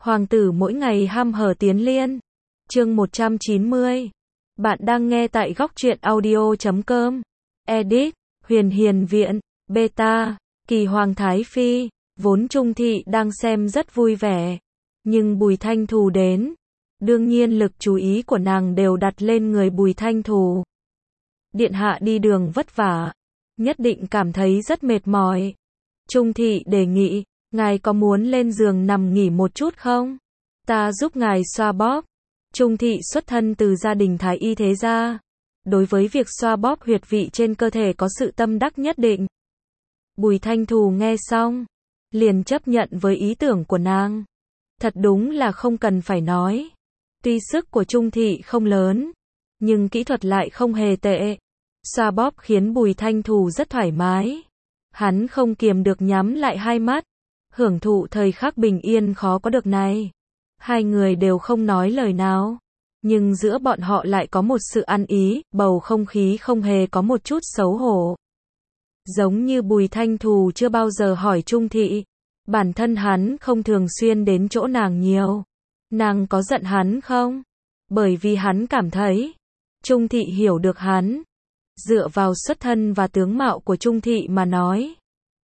Hoàng tử mỗi ngày ham hở tiến liên. Chương 190. Bạn đang nghe tại góc truyện audio.com. Edit, Huyền Hiền Viện, Beta, Kỳ Hoàng Thái Phi. Vốn Trung Thị đang xem rất vui vẻ. Nhưng Bùi Thanh Thù đến. Đương nhiên lực chú ý của nàng đều đặt lên người Bùi Thanh Thù. Điện hạ đi đường vất vả. Nhất định cảm thấy rất mệt mỏi. Trung Thị đề nghị, ngài có muốn lên giường nằm nghỉ một chút không? Ta giúp ngài xoa bóp. Trung Thị xuất thân từ gia đình thái y thế gia. Đối với việc xoa bóp huyệt vị trên cơ thể có sự tâm đắc nhất định. Bùi Thanh Thù nghe xong, liền chấp nhận với ý tưởng của nàng. Thật đúng là không cần phải nói. Tuy sức của Trung Thị không lớn, nhưng kỹ thuật lại không hề tệ. Xoa bóp khiến Bùi Thanh Thù rất thoải mái. Hắn không kiềm được nhắm lại hai mắt, hưởng thụ thời khắc bình yên khó có được này. Hai người đều không nói lời nào, nhưng giữa bọn họ lại có một sự ăn ý, bầu không khí không hề có một chút xấu hổ. Giống như Bùi Thanh Thù chưa bao giờ hỏi Trung Thị, bản thân hắn không thường xuyên đến chỗ nàng nhiều. Nàng có giận hắn không? Bởi vì hắn cảm thấy, Trung Thị hiểu được hắn. Dựa vào xuất thân và tướng mạo của Trung Thị mà nói,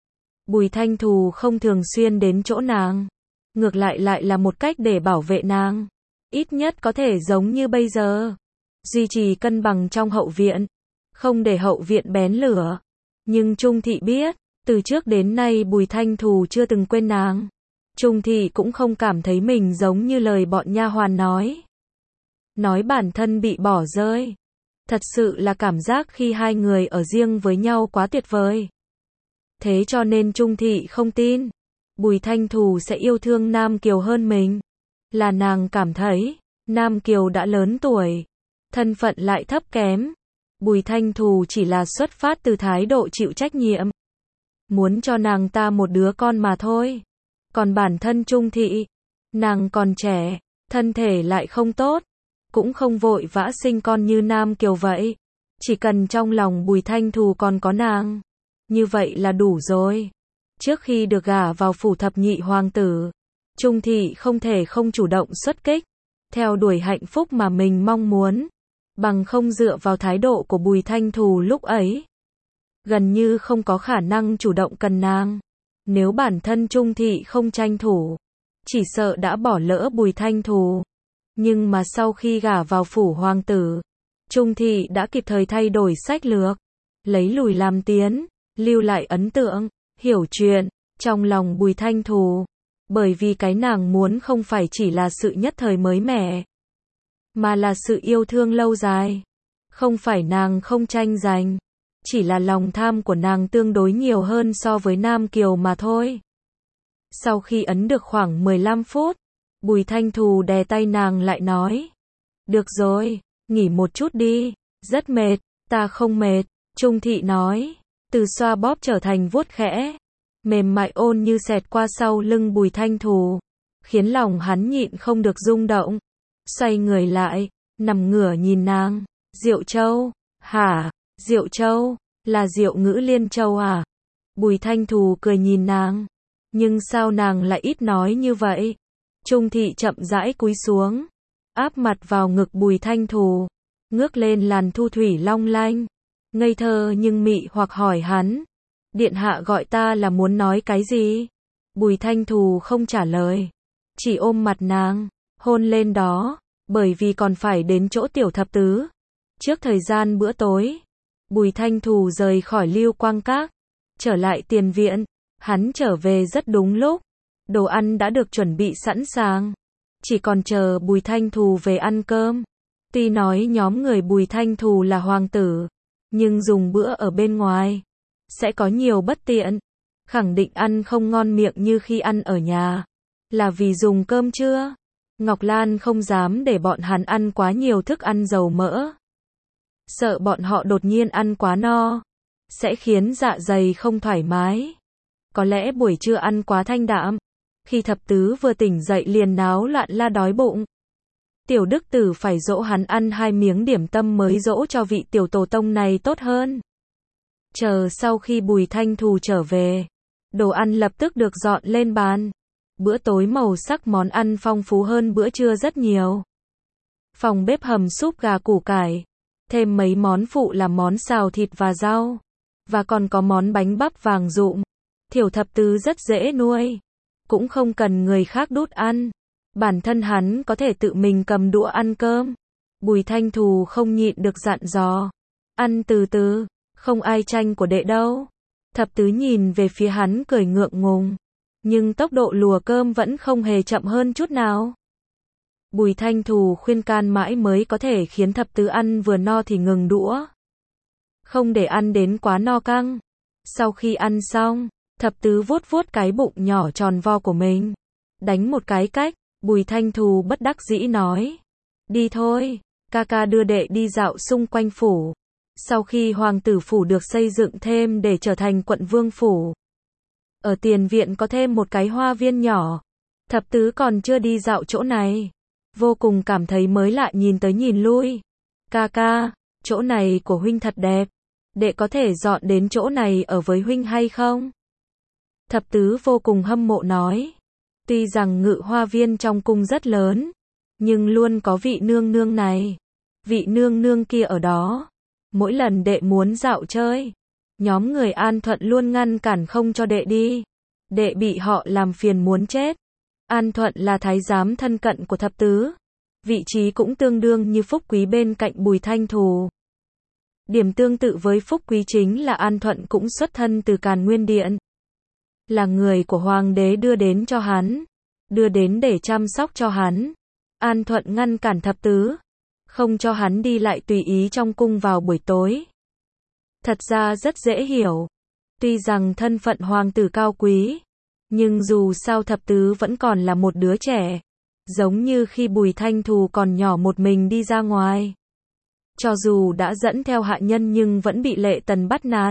Bùi Thanh Thù không thường xuyên đến chỗ nàng. Ngược lại là một cách để bảo vệ nàng. Ít nhất có thể giống như bây giờ. Duy trì cân bằng trong hậu viện. Không để hậu viện bén lửa. Nhưng Trung Thị biết, từ trước đến nay Bùi Thanh Thù chưa từng quên nàng. Trung Thị cũng không cảm thấy mình giống như lời bọn nha hoàn nói. Nói bản thân bị bỏ rơi. Thật sự là cảm giác khi hai người ở riêng với nhau quá tuyệt vời. Thế cho nên Trung Thị không tin Bùi Thanh Thù sẽ yêu thương Nam Kiều hơn mình. Là nàng cảm thấy Nam Kiều đã lớn tuổi, thân phận lại thấp kém. Bùi Thanh Thù chỉ là xuất phát từ thái độ chịu trách nhiệm, muốn cho nàng ta một đứa con mà thôi. Còn bản thân Trung Thị, nàng còn trẻ, thân thể lại không tốt, cũng không vội vã sinh con như Nam Kiều vậy. Chỉ cần trong lòng Bùi Thanh Thù còn có nàng, như vậy là đủ rồi. Trước khi được gả vào phủ thập nhị hoàng tử, Trung Thị không thể không chủ động xuất kích, theo đuổi hạnh phúc mà mình mong muốn. Bằng không dựa vào thái độ của Bùi Thanh Thù lúc ấy, gần như không có khả năng chủ động cần nàng. Nếu bản thân Trung Thị không tranh thủ, chỉ sợ đã bỏ lỡ Bùi Thanh Thù. Nhưng mà sau khi gả vào phủ hoàng tử, Trung Thị đã kịp thời thay đổi sách lược, lấy lùi làm tiến, lưu lại ấn tượng, hiểu chuyện, trong lòng Bùi Thanh Thù. Bởi vì cái nàng muốn không phải chỉ là sự nhất thời mới mẻ, mà là sự yêu thương lâu dài. Không phải nàng không tranh giành, chỉ là lòng tham của nàng tương đối nhiều hơn so với Nam Kiều mà thôi. Sau khi ấn được khoảng 15 phút, Bùi Thanh Thù đè tay nàng lại nói. Được rồi, nghỉ một chút đi, rất mệt. Ta không mệt, Trung Thị nói. Từ xoa bóp trở thành vuốt khẽ, mềm mại ôn như xẹt qua sau lưng Bùi Thanh Thù, khiến lòng hắn nhịn không được rung động. Xoay người lại, nằm ngửa nhìn nàng. Diệu Châu, hả? Diệu Châu, là Diệu Ngữ Liên Châu à? Bùi Thanh Thù cười nhìn nàng. Nhưng sao nàng lại ít nói như vậy? Trung Thị chậm rãi cúi xuống, áp mặt vào ngực Bùi Thanh Thù, ngước lên làn thu thủy long lanh, ngây thơ nhưng mị hoặc hỏi hắn. Điện hạ gọi ta là muốn nói cái gì? Bùi Thanh Thù không trả lời, chỉ ôm mặt nàng, hôn lên đó, bởi vì còn phải đến chỗ tiểu thập tứ. Trước thời gian bữa tối, Bùi Thanh Thù rời khỏi Lưu Quang Các, trở lại tiền viện. Hắn trở về rất đúng lúc, đồ ăn đã được chuẩn bị sẵn sàng, chỉ còn chờ Bùi Thanh Thù về ăn cơm. Tuy nói nhóm người Bùi Thanh Thù là hoàng tử, nhưng dùng bữa ở bên ngoài sẽ có nhiều bất tiện, khẳng định ăn không ngon miệng như khi ăn ở nhà. Là vì dùng cơm trưa, Ngọc Lan không dám để bọn hắn ăn quá nhiều thức ăn dầu mỡ, sợ bọn họ đột nhiên ăn quá no sẽ khiến dạ dày không thoải mái. Có lẽ buổi trưa ăn quá thanh đạm, khi thập tứ vừa tỉnh dậy liền náo loạn la đói bụng. Tiểu Đức Tử phải dỗ hắn ăn 2 miếng điểm tâm mới dỗ cho vị tiểu tổ tông này tốt hơn. Chờ sau khi Bùi Thanh Thù trở về, đồ ăn lập tức được dọn lên bàn. Bữa tối màu sắc món ăn phong phú hơn bữa trưa rất nhiều. Phòng bếp hầm súp gà củ cải, thêm mấy món phụ là món xào thịt và rau, và còn có món bánh bắp vàng rụm. Thiểu Thập Tứ rất dễ nuôi, cũng không cần người khác đút ăn. Bản thân hắn có thể tự mình cầm đũa ăn cơm. Bùi Thanh Thù không nhịn được dặn dò. Ăn từ từ, không ai tranh của đệ đâu. Thập Tứ nhìn về phía hắn cười ngượng ngùng. Nhưng tốc độ lùa cơm vẫn không hề chậm hơn chút nào. Bùi Thanh Thù khuyên can mãi mới có thể khiến Thập Tứ ăn vừa no thì ngừng đũa. Không để ăn đến quá no căng. Sau khi ăn xong, Thập Tứ vuốt vuốt cái bụng nhỏ tròn vo của mình. Đánh một cái cách, Bùi Thanh Thù bất đắc dĩ nói. Đi thôi, ca ca đưa đệ đi dạo xung quanh phủ. Sau khi hoàng tử phủ được xây dựng thêm để trở thành quận vương phủ, ở tiền viện có thêm một cái hoa viên nhỏ. Thập Tứ còn chưa đi dạo chỗ này, vô cùng cảm thấy mới lạ nhìn tới nhìn lui. Ca ca, chỗ này của huynh thật đẹp. Đệ có thể dọn đến chỗ này ở với huynh hay không? Thập Tứ vô cùng hâm mộ nói. Tuy rằng ngự hoa viên trong cung rất lớn, nhưng luôn có vị nương nương này. Vị nương nương kia ở đó. Mỗi lần đệ muốn dạo chơi, nhóm người An Thuận luôn ngăn cản không cho đệ đi. Đệ bị họ làm phiền muốn chết. An Thuận là thái giám thân cận của Thập Tứ. Vị trí cũng tương đương như Phúc Quý bên cạnh Bùi Thanh Thù. Điểm tương tự với Phúc Quý chính là An Thuận cũng xuất thân từ Càn Nguyên Điện. Là người của hoàng đế đưa đến cho hắn. Đưa đến để chăm sóc cho hắn. An Thuận ngăn cản Thập Tứ, không cho hắn đi lại tùy ý trong cung vào buổi tối. Thật ra rất dễ hiểu. Tuy rằng thân phận hoàng tử cao quý, nhưng dù sao Thập Tứ vẫn còn là một đứa trẻ. Giống như khi Bùi Thanh Thù còn nhỏ một mình đi ra ngoài. Cho dù đã dẫn theo hạ nhân nhưng vẫn bị Lệ Tần bắt nạt.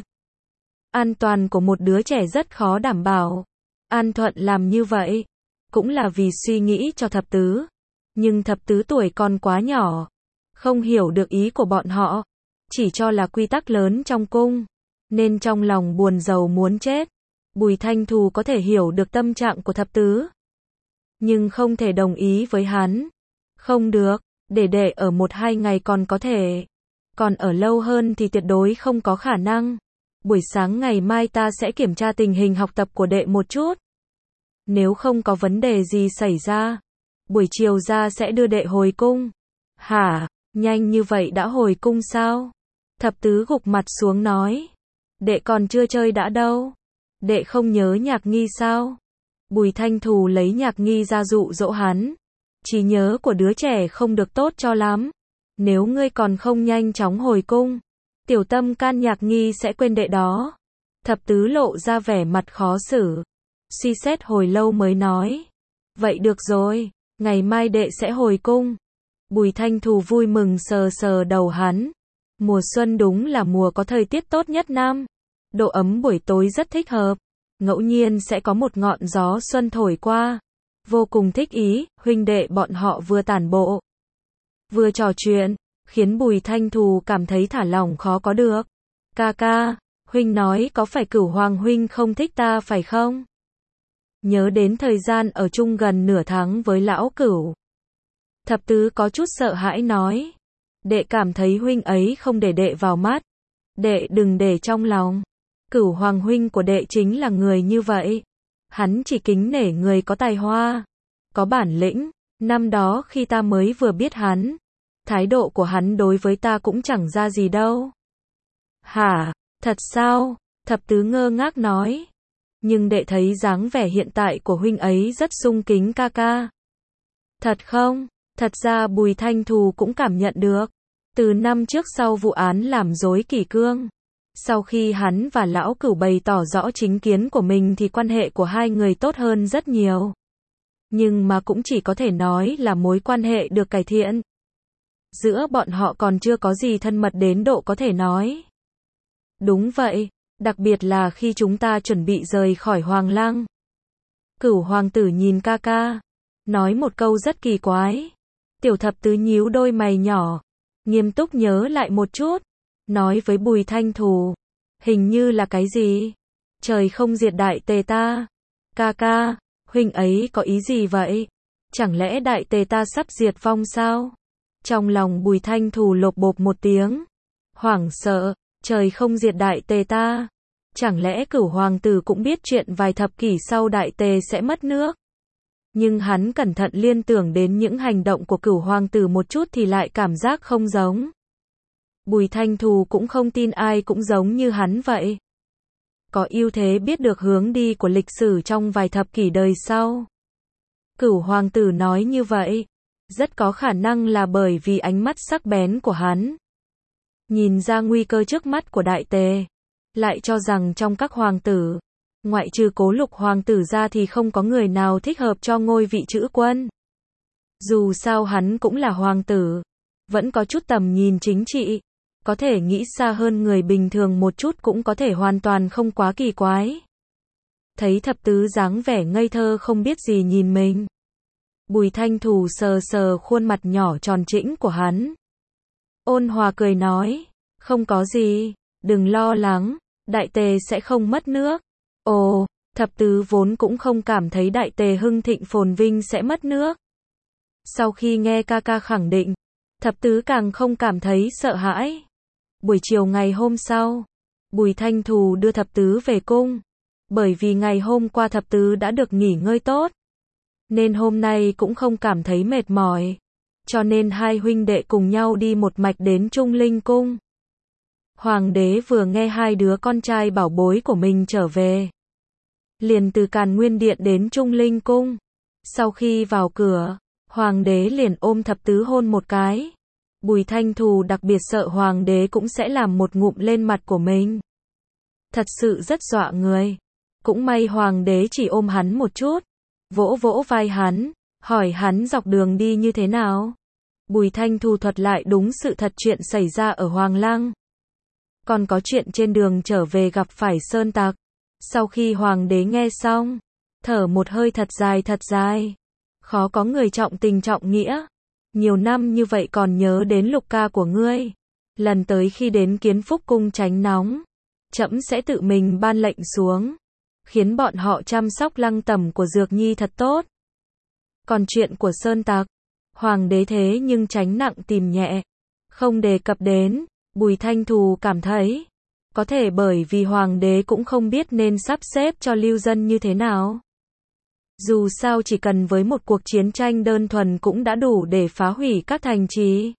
An toàn của một đứa trẻ rất khó đảm bảo. An Thuận làm như vậy, cũng là vì suy nghĩ cho Thập Tứ. Nhưng Thập Tứ tuổi còn quá nhỏ, không hiểu được ý của bọn họ. Chỉ cho là quy tắc lớn trong cung, nên trong lòng buồn rầu muốn chết. Bùi Thanh Thù có thể hiểu được tâm trạng của Thập Tứ, nhưng không thể đồng ý với hắn. Không được, để đệ ở 1-2 ngày còn có thể. Còn ở lâu hơn thì tuyệt đối không có khả năng. Buổi sáng ngày mai ta sẽ kiểm tra tình hình học tập của đệ một chút. Nếu không có vấn đề gì xảy ra, buổi chiều ra sẽ đưa đệ hồi cung. Hả, nhanh như vậy đã hồi cung sao? Thập Tứ gục mặt xuống nói. Đệ còn chưa chơi đã đâu. Đệ không nhớ Nhạc Nghi sao? Bùi Thanh Thù lấy Nhạc Nghi ra dụ dỗ hắn. Trí nhớ của đứa trẻ không được tốt cho lắm. Nếu ngươi còn không nhanh chóng hồi cung, tiểu tâm can Nhạc Nghi sẽ quên đệ đó. Thập Tứ lộ ra vẻ mặt khó xử. Suy xét hồi lâu mới nói. Vậy được rồi, ngày mai đệ sẽ hồi cung. Bùi Thanh Thù vui mừng sờ sờ đầu hắn. Mùa xuân đúng là mùa có thời tiết tốt nhất năm. Độ ấm buổi tối rất thích hợp. Ngẫu nhiên sẽ có một ngọn gió xuân thổi qua. Vô cùng thích ý, huynh đệ bọn họ vừa tản bộ, vừa trò chuyện, khiến Bùi Thanh Thù cảm thấy thả lỏng khó có được. Ca ca, huynh nói có phải Cửu Hoàng huynh không thích ta phải không? Nhớ đến thời gian ở chung gần nửa tháng với lão Cửu. Thập Tứ có chút sợ hãi nói. Đệ cảm thấy huynh ấy không để đệ vào mắt. Đệ đừng để trong lòng. Cửu Hoàng huynh của đệ chính là người như vậy. Hắn chỉ kính nể người có tài hoa, có bản lĩnh. Năm đó khi ta mới vừa biết hắn, thái độ của hắn đối với ta cũng chẳng ra gì đâu. Hả, thật sao? Thập Tứ ngơ ngác nói. Nhưng đệ thấy dáng vẻ hiện tại của huynh ấy rất sung kính ca ca. Thật không? Thật ra Bùi Thanh Thù cũng cảm nhận được. Từ năm trước sau vụ án làm rối kỷ cương, sau khi hắn và lão Cửu bày tỏ rõ chính kiến của mình thì quan hệ của hai người tốt hơn rất nhiều. Nhưng mà cũng chỉ có thể nói là mối quan hệ được cải thiện. Giữa bọn họ còn chưa có gì thân mật đến độ có thể nói. Đúng vậy, đặc biệt là khi chúng ta chuẩn bị rời khỏi Hoàng Lăng. Cửu hoàng tử nhìn ca ca, nói một câu rất kỳ quái. Tiểu Thập Tứ nhíu đôi mày nhỏ, nghiêm túc nhớ lại một chút, nói với Bùi Thanh Thù. Hình như là cái gì? Trời không diệt đại tề ta. Ca ca, huynh ấy có ý gì vậy? Chẳng lẽ đại tề ta sắp diệt vong sao? Trong lòng Bùi Thanh Thù lộp bộp một tiếng. Hoảng sợ, trời không diệt đại tề ta. Chẳng lẽ Cửu hoàng tử cũng biết chuyện vài thập kỷ sau đại tề sẽ mất nước? Nhưng hắn cẩn thận liên tưởng đến những hành động của Cửu hoàng tử một chút thì lại cảm giác không giống. Bùi Thanh Thù cũng không tin ai cũng giống như hắn vậy. Có ưu thế biết được hướng đi của lịch sử trong vài thập kỷ đời sau. Cửu hoàng tử nói như vậy, rất có khả năng là bởi vì ánh mắt sắc bén của hắn. Nhìn ra nguy cơ trước mắt của đại tề, lại cho rằng trong các hoàng tử, ngoại trừ Cố Lục hoàng tử ra thì không có người nào thích hợp cho ngôi vị chữ quân. Dù sao hắn cũng là hoàng tử, vẫn có chút tầm nhìn chính trị, có thể nghĩ xa hơn người bình thường một chút cũng có thể hoàn toàn không quá kỳ quái. Thấy thập tứ dáng vẻ ngây thơ không biết gì nhìn mình, Bùi Thanh Thù sờ sờ khuôn mặt nhỏ tròn trĩnh của hắn. Ôn hòa cười nói, không có gì, đừng lo lắng, đại tề sẽ không mất nước. Ồ, thập tứ vốn cũng không cảm thấy đại tề hưng thịnh phồn vinh sẽ mất nước. Sau khi nghe ca ca khẳng định, thập tứ càng không cảm thấy sợ hãi. Buổi chiều ngày hôm sau, Bùi Thanh Thù đưa thập tứ về cung. Bởi vì ngày hôm qua thập tứ đã được nghỉ ngơi tốt, nên hôm nay cũng không cảm thấy mệt mỏi. Cho nên hai huynh đệ cùng nhau đi một mạch đến Trung Linh Cung. Hoàng đế vừa nghe hai đứa con trai bảo bối của mình trở về, liền từ Càn Nguyên Điện đến Trung Linh Cung. Sau khi vào cửa, hoàng đế liền ôm thập tứ hôn một cái. Bùi Thanh Thù đặc biệt sợ hoàng đế cũng sẽ làm một ngụm lên mặt của mình. Thật sự rất dọa người. Cũng may hoàng đế chỉ ôm hắn một chút, vỗ vỗ vai hắn, hỏi hắn dọc đường đi như thế nào. Bùi Thanh Thù thuật lại đúng sự thật chuyện xảy ra ở Hoàng Lăng. Còn có chuyện trên đường trở về gặp phải sơn tặc. Sau khi hoàng đế nghe xong, thở một hơi thật dài. Khó có người trọng tình trọng nghĩa. Nhiều năm như vậy còn nhớ đến Lục ca của ngươi. Lần tới khi đến Kiến Phúc cung tránh nóng, trẫm sẽ tự mình ban lệnh xuống, khiến bọn họ chăm sóc Lăng Tẩm của Dược Nhi thật tốt. Còn chuyện của sơn tặc, hoàng đế thế nhưng tránh nặng tìm nhẹ, không đề cập đến. Bùi Thanh Thù cảm thấy, có thể bởi vì hoàng đế cũng không biết nên sắp xếp cho lưu dân như thế nào. Dù sao chỉ cần với một cuộc chiến tranh đơn thuần cũng đã đủ để phá hủy các thành trì.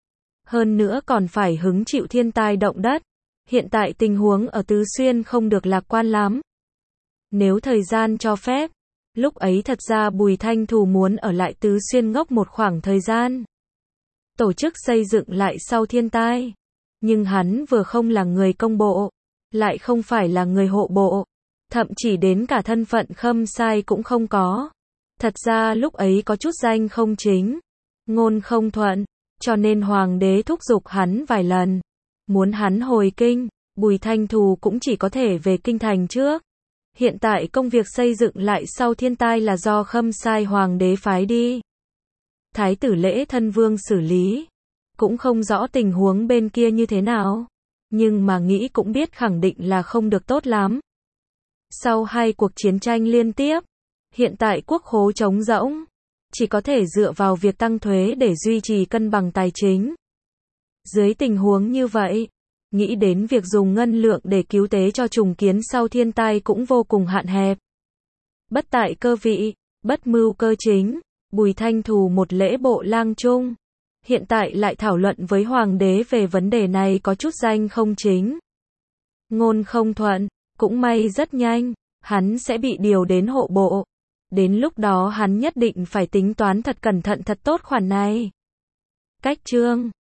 Hơn nữa còn phải hứng chịu thiên tai động đất. Hiện tại tình huống ở Tứ Xuyên không được lạc quan lắm. Nếu thời gian cho phép, lúc ấy thật ra Bùi Thanh Thù muốn ở lại Tứ Xuyên ngốc một khoảng thời gian, tổ chức xây dựng lại sau thiên tai. Nhưng hắn vừa không là người công bộ, lại không phải là người hộ bộ, thậm chí đến cả thân phận khâm sai cũng không có. Thật ra lúc ấy có chút danh không chính, ngôn không thuận, cho nên hoàng đế thúc giục hắn vài lần, muốn hắn hồi kinh. Bùi Thanh Thù cũng chỉ có thể về kinh thành trước. Hiện tại công việc xây dựng lại sau thiên tai là do khâm sai hoàng đế phái đi. Thái tử Lễ Thân Vương xử lý. Cũng không rõ tình huống bên kia như thế nào, nhưng mà nghĩ cũng biết khẳng định là không được tốt lắm. Sau hai cuộc chiến tranh liên tiếp, hiện tại quốc khố trống rỗng, chỉ có thể dựa vào việc tăng thuế để duy trì cân bằng tài chính. Dưới tình huống như vậy, nghĩ đến việc dùng ngân lượng để cứu tế cho trùng kiến sau thiên tai cũng vô cùng hạn hẹp. Bất tại cơ vị, bất mưu cơ chính, Bùi Thanh Thù một lễ bộ lang trung. Hiện tại lại thảo luận với hoàng đế về vấn đề này có chút danh không chính, ngôn không thuận. Cũng may rất nhanh, hắn sẽ bị điều đến hộ bộ. Đến lúc đó hắn nhất định phải tính toán thật cẩn thận thật tốt khoản này. Cách chương